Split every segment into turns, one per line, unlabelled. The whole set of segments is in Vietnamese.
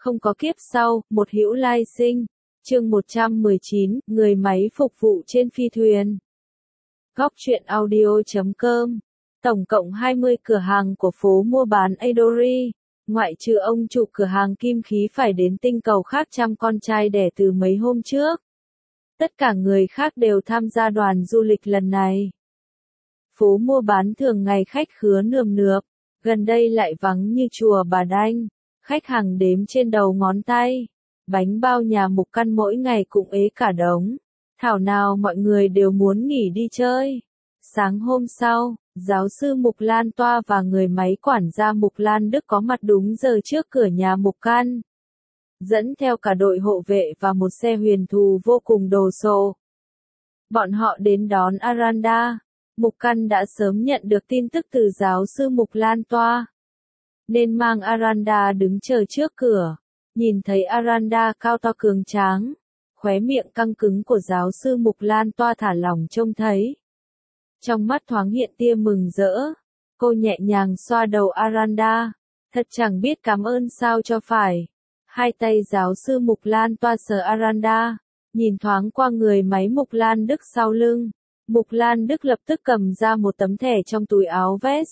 không có kiếp sau, một hữu lai sinh. Chương 119, người máy phục vụ trên phi thuyền. Góc truyện audio.com. Tổng cộng 20 cửa hàng của phố mua bán Adori, ngoại trừ ông chủ cửa hàng kim khí phải đến tinh cầu khác chăm con trai đẻ từ mấy hôm trước. Tất cả người khác đều tham gia đoàn du lịch lần này. Phố mua bán thường ngày khách khứa nườm nượp, gần đây lại vắng như chùa Bà Đanh, khách hàng đếm trên đầu ngón tay. Bánh bao nhà Mục Căn mỗi ngày cũng ế cả đống. Thảo nào mọi người đều muốn nghỉ đi chơi. Sáng hôm sau, giáo sư Mục Lan Toa và người máy quản gia Mục Lan Đức có mặt đúng giờ trước cửa nhà Mục Căn. Dẫn theo cả đội hộ vệ và một xe huyền thù vô cùng đồ sộ. Bọn họ đến đón Aranda. Mục Căn đã sớm nhận được tin tức từ giáo sư Mục Lan Toa, nên mang Aranda đứng chờ trước cửa. Nhìn thấy Aranda cao to cường tráng, khóe miệng căng cứng của giáo sư Mục Lan Toa thả lỏng trông thấy. Trong mắt thoáng hiện tia mừng rỡ, cô nhẹ nhàng xoa đầu Aranda, thật chẳng biết cảm ơn sao cho phải. Hai tay giáo sư Mục Lan Toa sờ Aranda, nhìn thoáng qua người máy Mục Lan Đức sau lưng. Mục Lan Đức lập tức cầm ra một tấm thẻ trong túi áo vest.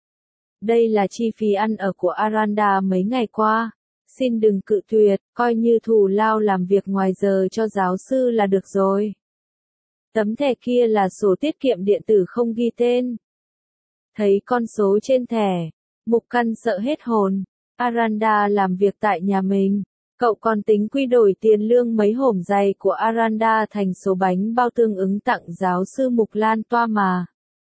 Đây là chi phí ăn ở của Aranda mấy ngày qua. Xin đừng cự tuyệt, coi như thù lao làm việc ngoài giờ cho giáo sư là được rồi. Tấm thẻ kia là sổ tiết kiệm điện tử không ghi tên. Thấy con số trên thẻ, Mục Căn sợ hết hồn. Aranda làm việc tại nhà mình. Cậu còn tính quy đổi tiền lương mấy hổm giày của Aranda thành số bánh bao tương ứng tặng giáo sư Mục Lan Toa mà.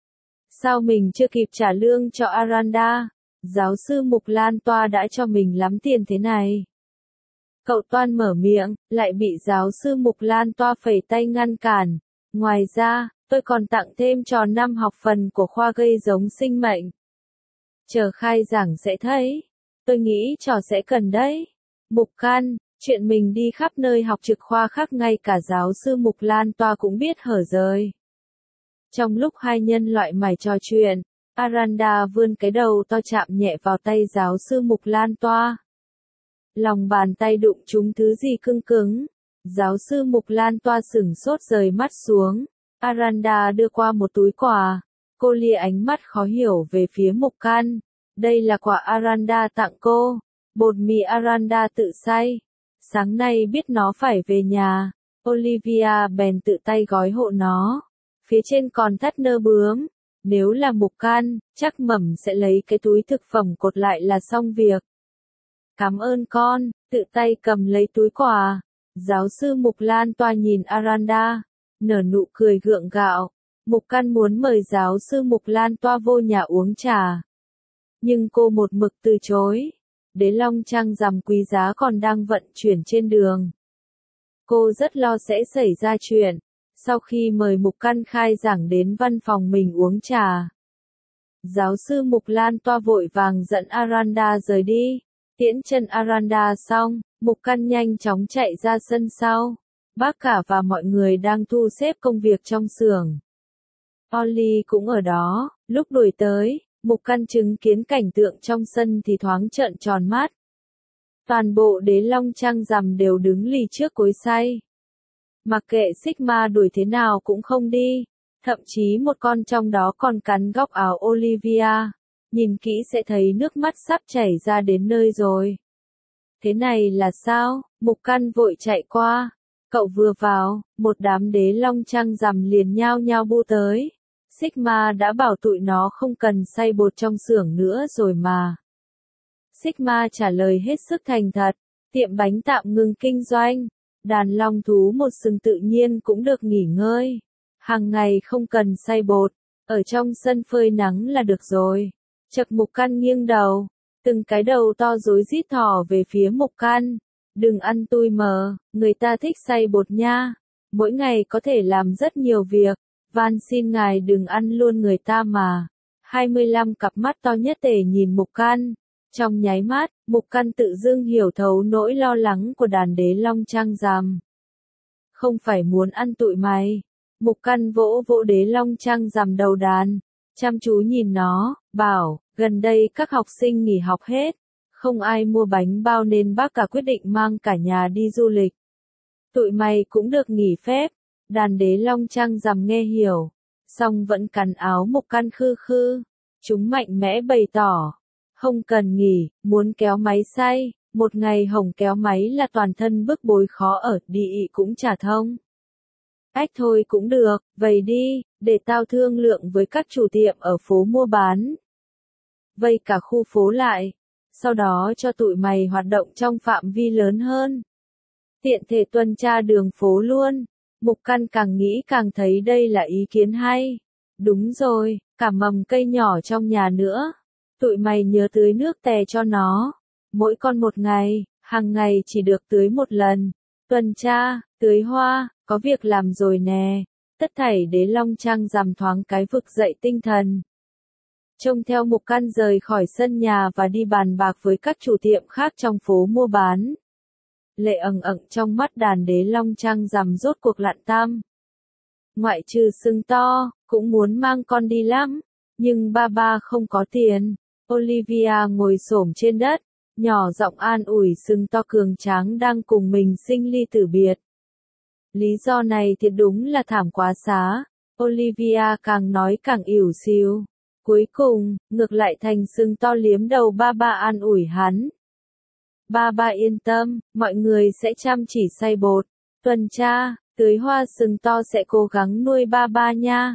Sao mình chưa kịp trả lương cho Aranda? Giáo sư Mục Lan Toa đã cho mình lắm tiền thế này. Cậu toan mở miệng, lại bị giáo sư Mục Lan Toa phẩy tay ngăn cản. Ngoài ra, tôi còn tặng thêm cho 5 học phần của khoa gây giống sinh mệnh. Chờ khai giảng sẽ thấy. Tôi nghĩ trò sẽ cần đấy. Mục Căn, chuyện mình đi khắp nơi học trực khoa khác ngay cả giáo sư Mục Lan Toa cũng biết hở rời. Trong lúc hai nhân loại mải trò chuyện, Aranda vươn cái đầu to chạm nhẹ vào tay giáo sư Mục Lan Toa. Lòng bàn tay đụng trúng thứ gì cứng cứng. Giáo sư Mục Lan Toa sửng sốt rời mắt xuống. Aranda đưa qua một túi quà. Cô lia ánh mắt khó hiểu về phía Mục Căn. Đây là quà Aranda tặng cô. Bột mì Aranda tự xay. Sáng nay biết nó phải về nhà, Olivia bèn tự tay gói hộ nó. Phía trên còn thắt nơ bướm. Nếu là Mục Căn, chắc Mẩm sẽ lấy cái túi thực phẩm cột lại là xong việc. Cảm ơn con, tự tay cầm lấy túi quà. Giáo sư Mục Lan Toa nhìn Aranda, nở nụ cười gượng gạo. Mục Căn muốn mời giáo sư Mục Lan Toa vô nhà uống trà. Nhưng cô một mực từ chối. Đế long trăng rằm quý giá còn đang vận chuyển trên đường. Cô rất lo sẽ xảy ra chuyện. Sau khi mời Mục Căn khai giảng đến văn phòng mình uống trà, giáo sư Mục Lan Toa vội vàng dẫn Aranda rời đi. Tiễn chân Aranda xong, Mục Căn nhanh chóng chạy ra sân sau. Bác cả và mọi người đang thu xếp công việc trong xưởng. Ollie cũng ở đó. Lúc đuổi tới, Mục Căn chứng kiến cảnh tượng trong sân thì thoáng trợn tròn mắt. Toàn bộ đế long trăng rằm đều đứng lì trước cối xay. Mặc kệ Sigma đuổi thế nào cũng không đi. Thậm chí một con trong đó còn cắn góc áo Olivia. Nhìn kỹ sẽ thấy nước mắt sắp chảy ra đến nơi rồi. Thế này là sao? Mục Căn vội chạy qua. Cậu vừa vào, một đám đế long trăng rằm liền nhao nhao bu tới. Sigma đã bảo tụi nó không cần xay bột trong xưởng nữa rồi mà. Sigma trả lời hết sức thành thật. Tiệm bánh tạm ngừng kinh doanh. Đàn long thú một sừng tự nhiên cũng được nghỉ ngơi. Hàng ngày không cần xay bột. Ở trong sân phơi nắng là được rồi. Chật Mục Căn nghiêng đầu. Từng cái đầu to rối rít thỏ về phía Mục Căn. Đừng ăn tui mờ, người ta thích xay bột nha. Mỗi ngày có thể làm rất nhiều việc. Van xin ngài đừng ăn luôn người ta mà. 25 cặp mắt to nhất tề nhìn Mục Căn. Trong nháy mắt, Mục Căn tự dưng hiểu thấu nỗi lo lắng của đàn đế long trăng rằm. Không phải muốn ăn tụi mày. Mục Căn vỗ vỗ đế long trăng rằm đầu đàn. Chăm chú nhìn nó, bảo, gần đây các học sinh nghỉ học hết. Không ai mua bánh bao nên bác cả quyết định mang cả nhà đi du lịch. Tụi mày cũng được nghỉ phép. Đàn đế long trăng rằm nghe hiểu, song vẫn cắn áo Mục Căn khư khư. Chúng mạnh mẽ bày tỏ, không cần nghỉ, muốn kéo máy xay, một ngày hồng kéo máy là toàn thân bức bối khó ở, đi ị cũng chả thông. Ách thôi cũng được, vậy đi, để tao thương lượng với các chủ tiệm ở phố mua bán. Vây cả khu phố lại, sau đó cho tụi mày hoạt động trong phạm vi lớn hơn. Tiện thể tuần tra đường phố luôn. Mục Căn càng nghĩ càng thấy đây là ý kiến hay. Đúng rồi, cả mầm cây nhỏ trong nhà nữa. Tụi mày nhớ tưới nước tè cho nó. Mỗi con một ngày, hàng ngày chỉ được tưới một lần. Tuần tra, tưới hoa, có việc làm rồi nè. Tất thảy đế long trăng rằm thoáng cái vực dậy tinh thần. Trông theo Mục Căn rời khỏi sân nhà và đi bàn bạc với các chủ tiệm khác trong phố mua bán. Lệ ẩn ẩn trong mắt đàn đế long trăng rằm rốt cuộc lặn tăm. Ngoại trừ sưng to, cũng muốn mang con đi lắm, nhưng ba không có tiền. Olivia ngồi xổm trên đất, nhỏ giọng an ủi sưng to cường tráng đang cùng mình sinh ly tử biệt. Lý do này thiệt đúng là thảm quá xá. Olivia càng nói càng ỉu xìu. Cuối cùng, ngược lại thành sưng to liếm đầu ba an ủi hắn. Ba yên tâm, mọi người sẽ chăm chỉ xay bột, tuần tra, tưới hoa, sừng to sẽ cố gắng nuôi ba nha.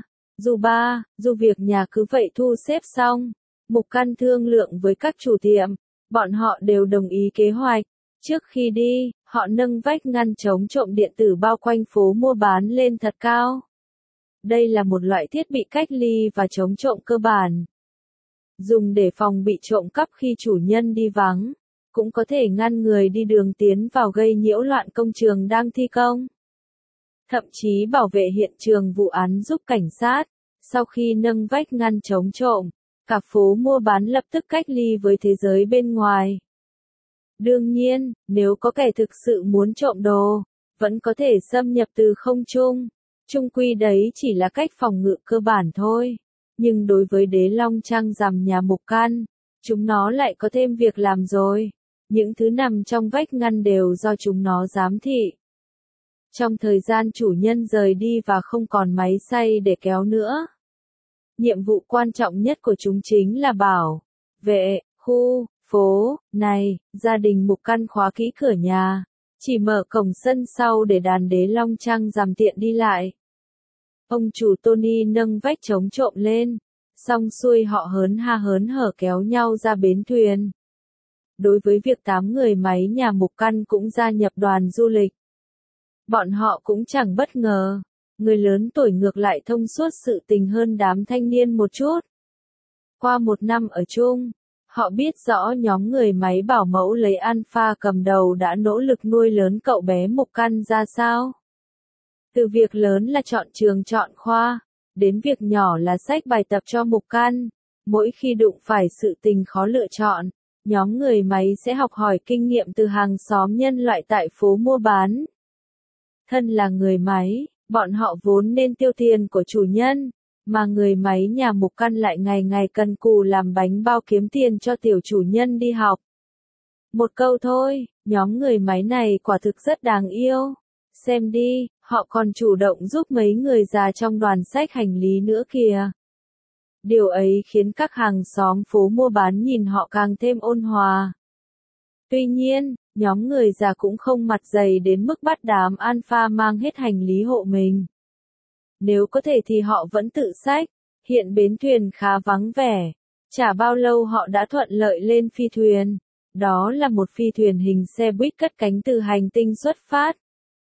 Dù việc nhà cứ vậy thu xếp xong. Mục Căn thương lượng với các chủ tiệm, bọn họ đều đồng ý kế hoạch. Trước khi đi, họ nâng vách ngăn chống trộm điện tử bao quanh phố mua bán lên thật cao. Đây là một loại thiết bị cách ly và chống trộm cơ bản. Dùng để phòng bị trộm cắp khi chủ nhân đi vắng. Cũng có thể ngăn người đi đường tiến vào gây nhiễu loạn công trường đang thi công. Thậm chí bảo vệ hiện trường vụ án giúp cảnh sát. Sau khi nâng vách ngăn chống trộm, cả phố mua bán lập tức cách ly với thế giới bên ngoài. Đương nhiên, nếu có kẻ thực sự muốn trộm đồ, vẫn có thể xâm nhập từ không trung. Chung quy đấy chỉ là cách phòng ngự cơ bản thôi. Nhưng đối với đế long trăng rằm nhà Mục Căn, chúng nó lại có thêm việc làm rồi. Những thứ nằm trong vách ngăn đều do chúng nó giám thị. Trong thời gian chủ nhân rời đi và không còn máy xay để kéo nữa. Nhiệm vụ quan trọng nhất của chúng chính là bảo vệ khu phố này. Gia đình Mục Căn khóa kỹ cửa nhà, chỉ mở cổng sân sau để đàn đế long trăng rằm tiện đi lại. Ông chủ Tony nâng vách chống trộm lên, xong xuôi họ hớn hở kéo nhau ra bến thuyền. Đối với việc 8 người máy nhà Mục Căn cũng gia nhập đoàn du lịch. Bọn họ cũng chẳng bất ngờ, người lớn tuổi ngược lại thông suốt sự tình hơn đám thanh niên một chút. Qua một năm ở chung, họ biết rõ nhóm người máy bảo mẫu lấy Alpha cầm đầu đã nỗ lực nuôi lớn cậu bé Mục Căn ra sao. Từ việc lớn là chọn trường chọn khoa, đến việc nhỏ là xách bài tập cho Mục Căn. Mỗi khi đụng phải sự tình khó lựa chọn, nhóm người máy sẽ học hỏi kinh nghiệm từ hàng xóm nhân loại tại phố mua bán. Thân là người máy, bọn họ vốn nên tiêu tiền của chủ nhân, mà người máy nhà Mục Căn lại ngày ngày cần cù làm bánh bao kiếm tiền cho tiểu chủ nhân đi học. Một câu thôi, nhóm người máy này quả thực rất đáng yêu. Xem đi, họ còn chủ động giúp mấy người già trong đoàn xách hành lý nữa kìa. Điều ấy khiến các hàng xóm phố mua bán nhìn họ càng thêm ôn hòa. Tuy nhiên, nhóm người già cũng không mặt dày đến mức bắt đám Alpha mang hết hành lý hộ mình. Nếu có thể thì họ vẫn tự xách. Hiện bến thuyền khá vắng vẻ. Chả bao lâu họ đã thuận lợi lên phi thuyền. Đó là một phi thuyền hình xe buýt cất cánh từ hành tinh xuất phát.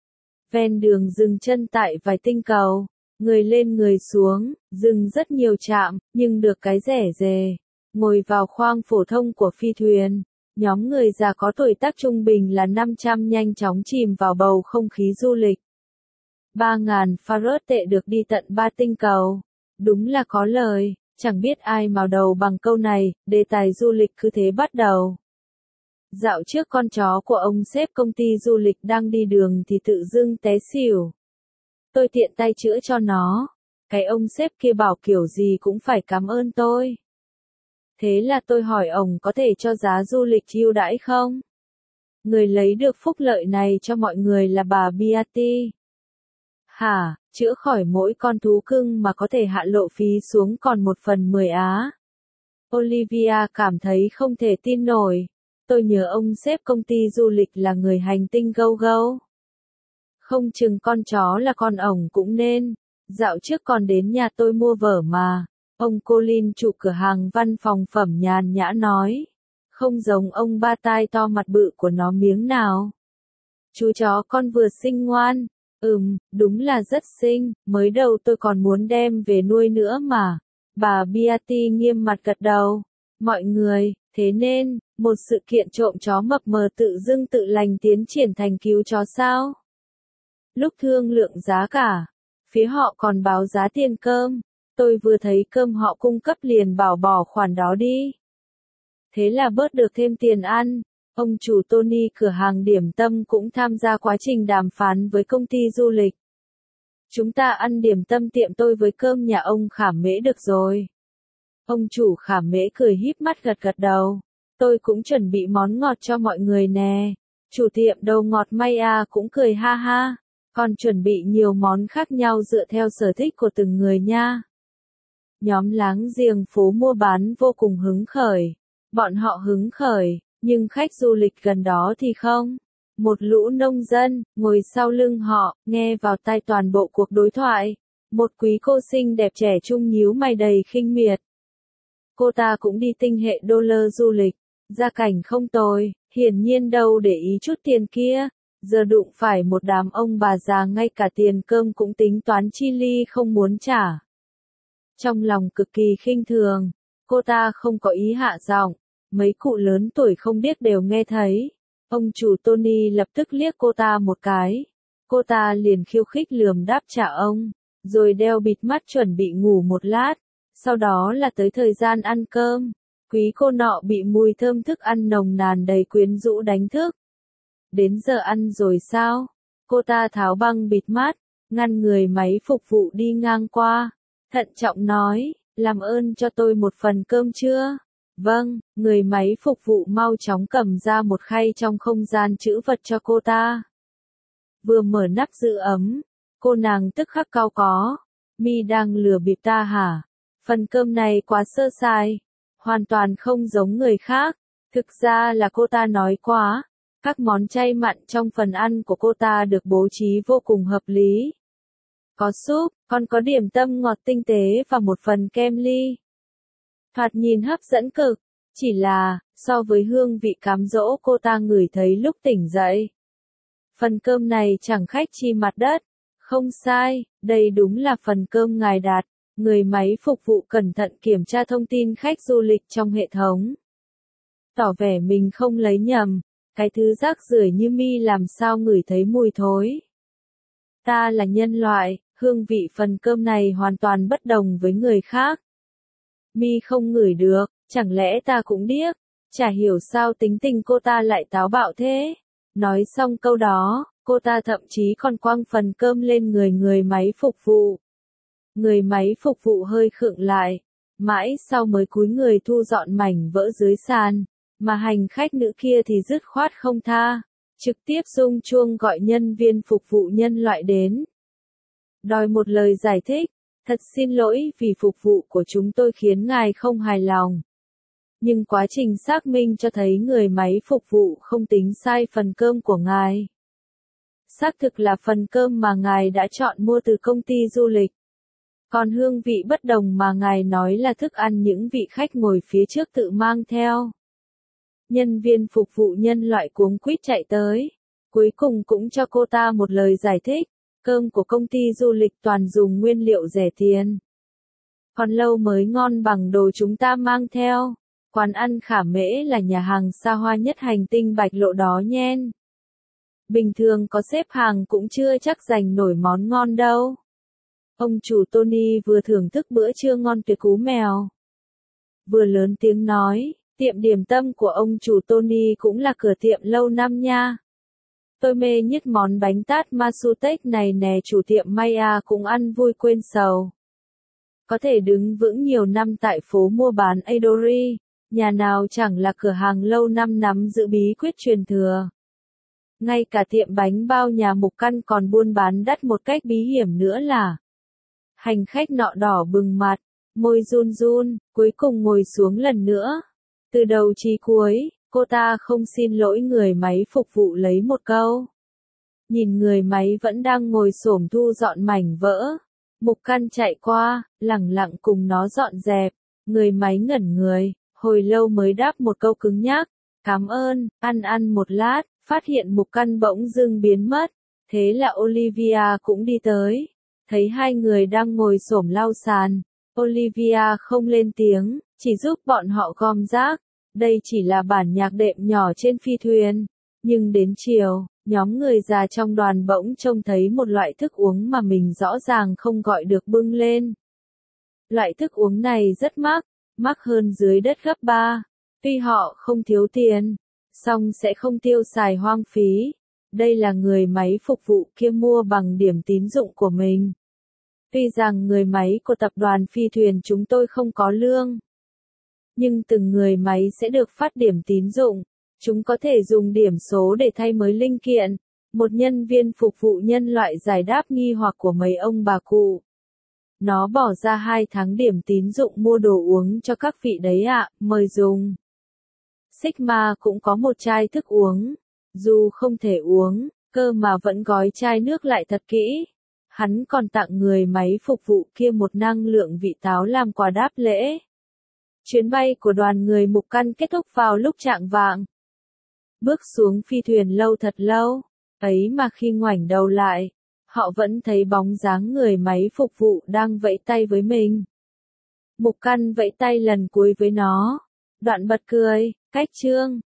Ven đường dừng chân tại vài tinh cầu. Người lên người xuống, dừng rất nhiều trạm, nhưng được cái rẻ rề. Ngồi vào khoang phổ thông của phi thuyền. Nhóm người già có tuổi tác trung bình là 500 nhanh chóng chìm vào bầu không khí du lịch. 3.000 farad tệ được đi tận 3 tinh cầu. Đúng là có lời, chẳng biết ai mào đầu bằng câu này, đề tài du lịch cứ thế bắt đầu. Dạo trước con chó của ông sếp công ty du lịch đang đi đường thì tự dưng té xỉu. Tôi tiện tay chữa cho nó. Cái ông sếp kia bảo kiểu gì cũng phải cảm ơn tôi. Thế là tôi hỏi ông có thể cho giá du lịch ưu đãi không? Người lấy được phúc lợi này cho mọi người là bà Beatty. Hả, chữa khỏi mỗi con thú cưng mà có thể hạ lộ phí xuống còn 1/10 á. Olivia cảm thấy không thể tin nổi. Tôi nhớ ông sếp công ty du lịch là người hành tinh Go Go. Không chừng con chó là con ổng cũng nên. Dạo trước còn đến nhà tôi mua vở mà. Ông Colin chủ cửa hàng văn phòng phẩm nhàn nhã nói. Không giống ông ba tai to mặt bự của nó miếng nào. Chú chó con vừa xinh ngoan. Đúng là rất xinh, mới đầu tôi còn muốn đem về nuôi nữa mà. Bà Beatty nghiêm mặt gật đầu. Mọi người, thế nên, một sự kiện trộm chó mập mờ tự dưng tự lành tiến triển thành cứu chó sao? Lúc thương lượng giá cả, phía họ còn báo giá tiền cơm. Tôi vừa thấy cơm họ cung cấp liền bảo bỏ khoản đó đi. Thế là bớt được thêm tiền ăn. Ông chủ Tony cửa hàng điểm tâm cũng tham gia quá trình đàm phán với công ty du lịch. Chúng ta ăn điểm tâm tiệm tôi với cơm nhà ông Khảm Mễ được rồi. Ông chủ Khảm Mễ cười híp mắt gật gật đầu. Tôi cũng chuẩn bị món ngọt cho mọi người nè. Chủ tiệm đồ ngọt Maya cũng cười ha ha. Còn chuẩn bị nhiều món khác nhau dựa theo sở thích của từng người nha. Nhóm láng giềng phố mua bán vô cùng hứng khởi. Bọn họ hứng khởi, nhưng khách du lịch gần đó thì không. Một lũ nông dân, ngồi sau lưng họ, nghe vào tai toàn bộ cuộc đối thoại. Một quý cô xinh đẹp trẻ trung nhíu mày đầy khinh miệt. Cô ta cũng đi tinh hệ đô lơ du lịch, gia cảnh không tồi, hiển nhiên đâu để ý chút tiền kia. Giờ đụng phải một đám ông bà già ngay cả tiền cơm cũng tính toán chi ly không muốn trả. Trong lòng cực kỳ khinh thường, cô ta không có ý hạ giọng, mấy cụ lớn tuổi không biết đều nghe thấy. Ông chủ Tony lập tức liếc cô ta một cái. Cô ta liền khiêu khích lườm đáp trả ông, rồi đeo bịt mắt chuẩn bị ngủ một lát. Sau đó là tới thời gian ăn cơm. Quý cô nọ bị mùi thơm thức ăn nồng nàn đầy quyến rũ đánh thức. Đến giờ ăn rồi sao? Cô ta tháo băng bịt mắt, ngăn người máy phục vụ đi ngang qua. Thận trọng nói, làm ơn cho tôi một phần cơm chưa? Vâng, người máy phục vụ mau chóng cầm ra một khay trong không gian trữ vật cho cô ta. Vừa mở nắp giữ ấm, cô nàng tức khắc cau có. Mi đang lừa bịp ta hả? Phần cơm này quá sơ sài, hoàn toàn không giống người khác. Thực ra là cô ta nói quá. Các món chay mặn trong phần ăn của cô ta được bố trí vô cùng hợp lý. Có súp, còn có điểm tâm ngọt tinh tế và một phần kem ly. Thoạt nhìn hấp dẫn cực, chỉ là, so với hương vị cám dỗ cô ta ngửi thấy lúc tỉnh dậy. Phần cơm này chẳng khách chi mặt đất. Không sai, đây đúng là phần cơm ngài đặt. Người máy phục vụ cẩn thận kiểm tra thông tin khách du lịch trong hệ thống. Tỏ vẻ mình không lấy nhầm. Cái thứ rác rưởi như Mi làm sao ngửi thấy mùi thối. Ta là nhân loại, hương vị phần cơm này hoàn toàn bất đồng với người khác. Mi không ngửi được, chẳng lẽ ta cũng điếc? Chả hiểu sao tính tình cô ta lại táo bạo thế. Nói xong câu đó, cô ta thậm chí còn quăng phần cơm lên người máy phục vụ. Người máy phục vụ hơi khựng lại, mãi sau mới cúi người thu dọn mảnh vỡ dưới sàn, mà hành khách nữ kia thì dứt khoát không tha, trực tiếp rung chuông gọi nhân viên phục vụ nhân loại đến. Đòi một lời giải thích, thật xin lỗi vì phục vụ của chúng tôi khiến ngài không hài lòng. Nhưng quá trình xác minh cho thấy người máy phục vụ không tính sai phần cơm của ngài. Xác thực là phần cơm mà ngài đã chọn mua từ công ty du lịch. Còn hương vị bất đồng mà ngài nói là thức ăn những vị khách ngồi phía trước tự mang theo. Nhân viên phục vụ nhân loại cuống quýt chạy tới. Cuối cùng cũng cho cô ta một lời giải thích. Cơm của công ty du lịch toàn dùng nguyên liệu rẻ tiền. Còn lâu mới ngon bằng đồ chúng ta mang theo. Quán ăn Khảm Mễ là nhà hàng xa hoa nhất hành tinh Bạch Lộ đó nhen. Bình thường có xếp hàng cũng chưa chắc giành nổi món ngon đâu. Ông chủ Tony vừa thưởng thức bữa trưa ngon tuyệt cú mèo. Vừa lớn tiếng nói, tiệm điểm tâm của ông chủ Tony cũng là cửa tiệm lâu năm nha. Tôi mê nhất món bánh tát Masutech này nè, chủ tiệm Maya cũng ăn vui quên sầu. Có thể đứng vững nhiều năm tại phố mua bán Aidori, Nhà nào chẳng là cửa hàng lâu năm nắm giữ bí quyết truyền thừa. Ngay cả tiệm bánh bao nhà Mục Căn còn buôn bán đắt một cách bí hiểm nữa là. Hành khách nọ đỏ bừng mặt, môi run run, cuối cùng ngồi xuống lần nữa. Từ đầu chí cuối, cô ta không xin lỗi người máy phục vụ lấy một câu. Nhìn người máy vẫn đang ngồi xổm thu dọn mảnh vỡ. Mục Căn chạy qua, lẳng lặng cùng nó dọn dẹp. Người máy ngẩn người, hồi lâu mới đáp một câu cứng nhắc. Cảm ơn, ăn một lát, phát hiện Mục Căn bỗng dưng biến mất. Thế là Olivia cũng đi tới. Thấy hai người đang ngồi xổm lau sàn. Olivia không lên tiếng, chỉ giúp bọn họ gom rác. Đây chỉ là bản nhạc đệm nhỏ trên phi thuyền. Nhưng đến chiều, nhóm người già trong đoàn bỗng trông thấy một loại thức uống mà mình rõ ràng không gọi được bưng lên. Loại thức uống này rất mắc hơn dưới đất gấp 3. Tuy họ không thiếu tiền, song sẽ không tiêu xài hoang phí. Đây là người máy phục vụ kia mua bằng điểm tín dụng của mình. Tuy rằng người máy của tập đoàn phi thuyền chúng tôi không có lương, nhưng từng người máy sẽ được phát điểm tín dụng. Chúng có thể dùng điểm số để thay mới linh kiện. Một nhân viên phục vụ nhân loại giải đáp nghi hoặc của mấy ông bà cụ. Nó bỏ ra 2 tháng điểm tín dụng mua đồ uống cho các vị đấy ạ, mời dùng. Sigma cũng có một chai thức uống. Dù không thể uống, cơ mà vẫn gói chai nước lại thật kỹ. Hắn còn tặng người máy phục vụ kia một năng lượng vị táo làm quà đáp lễ. Chuyến bay của đoàn người Mục Căn kết thúc vào lúc chạng vạng. Bước xuống phi thuyền lâu thật lâu, ấy mà khi ngoảnh đầu lại, họ vẫn thấy bóng dáng người máy phục vụ đang vẫy tay với mình. Mục Căn vẫy tay lần cuối với nó, đoạn bật cười, cách chương.